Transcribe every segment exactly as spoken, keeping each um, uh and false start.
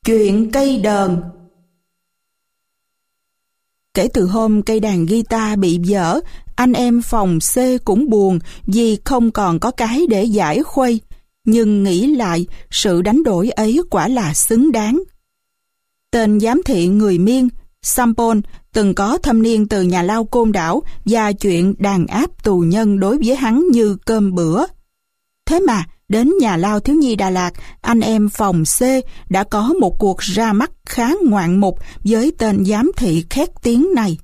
Chuyện cây đờn. Kể từ hôm cây đàn guitar bị dở, anh em phòng C cũng buồn vì không còn có cái để giải khuây. Nhưng nghĩ lại, sự đánh đổi ấy quả là xứng đáng. Tên giám thị người Miên, Sampon, từng có thâm niên từ nhà lao Côn Đảo và chuyện đàn áp tù nhân đối với hắn như cơm bữa. Thế mà, đến nhà lao thiếu nhi Đà Lạt, anh em phòng C đã có một cuộc ra mắt khá ngoạn mục với tên giám thị khét tiếng này.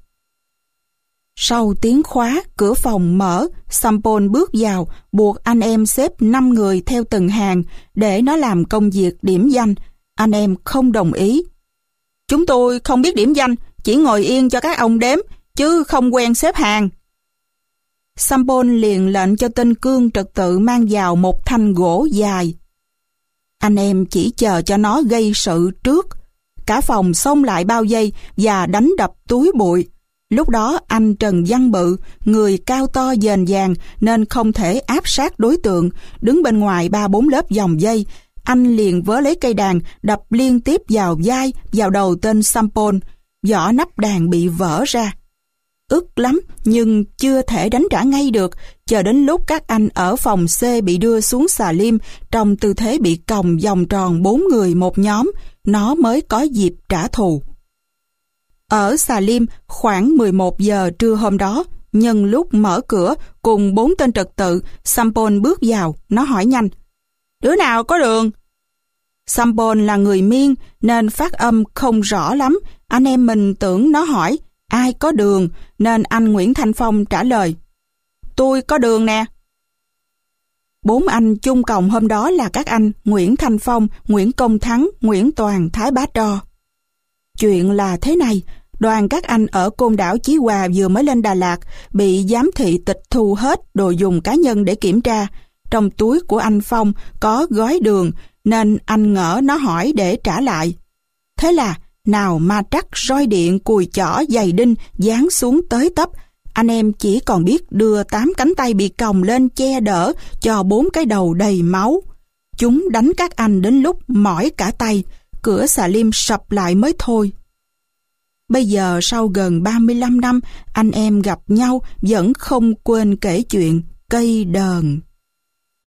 Sau tiếng khóa, cửa phòng mở, Sampon bước vào, buộc anh em xếp năm người theo từng hàng để nó làm công việc điểm danh. Anh em không đồng ý. Chúng tôi không biết điểm danh, chỉ ngồi yên cho các ông đếm, chứ không quen xếp hàng. Sampon liền lệnh cho tên cương trật tự mang vào một thanh gỗ dài. Anh em chỉ chờ cho nó gây sự trước. Cả phòng xông lại bao vây và đánh đập túi bụi. Lúc đó anh Trần Văn Bự, người cao to dền dàng nên không thể áp sát đối tượng, đứng bên ngoài ba bốn lớp vòng dây. Anh liền vớ lấy cây đàn đập liên tiếp vào vai, vào đầu tên Sampon. Vỏ nắp đàn bị vỡ ra. Ức lắm nhưng chưa thể đánh trả ngay được, chờ đến lúc các anh ở phòng C bị đưa xuống xà lim trong tư thế bị còng vòng tròn bốn người một nhóm, nó mới có dịp trả thù. Ở xà lim khoảng mười một giờ trưa hôm đó, nhân lúc mở cửa cùng bốn tên trật tự, Sampon bước vào, nó hỏi nhanh: "Đứa nào có đường?" Sampon là người Miên nên phát âm không rõ lắm, anh em mình tưởng nó hỏi ai có đường, nên anh Nguyễn Thanh Phong trả lời: "Tôi có đường nè." Bốn anh chung còng hôm đó là các anh Nguyễn Thanh Phong, Nguyễn Công Thắng, Nguyễn Toàn, Thái Bá Trò. Chuyện là thế này, đoàn các anh ở Côn Đảo Chí Hòa vừa mới lên Đà Lạt, bị giám thị tịch thu hết đồ dùng cá nhân để kiểm tra. Trong túi của anh Phong có gói đường, nên anh ngỡ nó hỏi để trả lại. Thế là nào ma trắc, roi điện, cùi chỏ, giày đinh giáng xuống tới tấp. Anh em chỉ còn biết đưa tám cánh tay bị còng lên che đỡ cho bốn cái đầu đầy máu. Chúng đánh các anh đến lúc mỏi cả tay, cửa xà lim sập lại mới thôi. Bây giờ sau gần ba mươi lăm năm, anh em gặp nhau vẫn không quên kể chuyện cây đờn.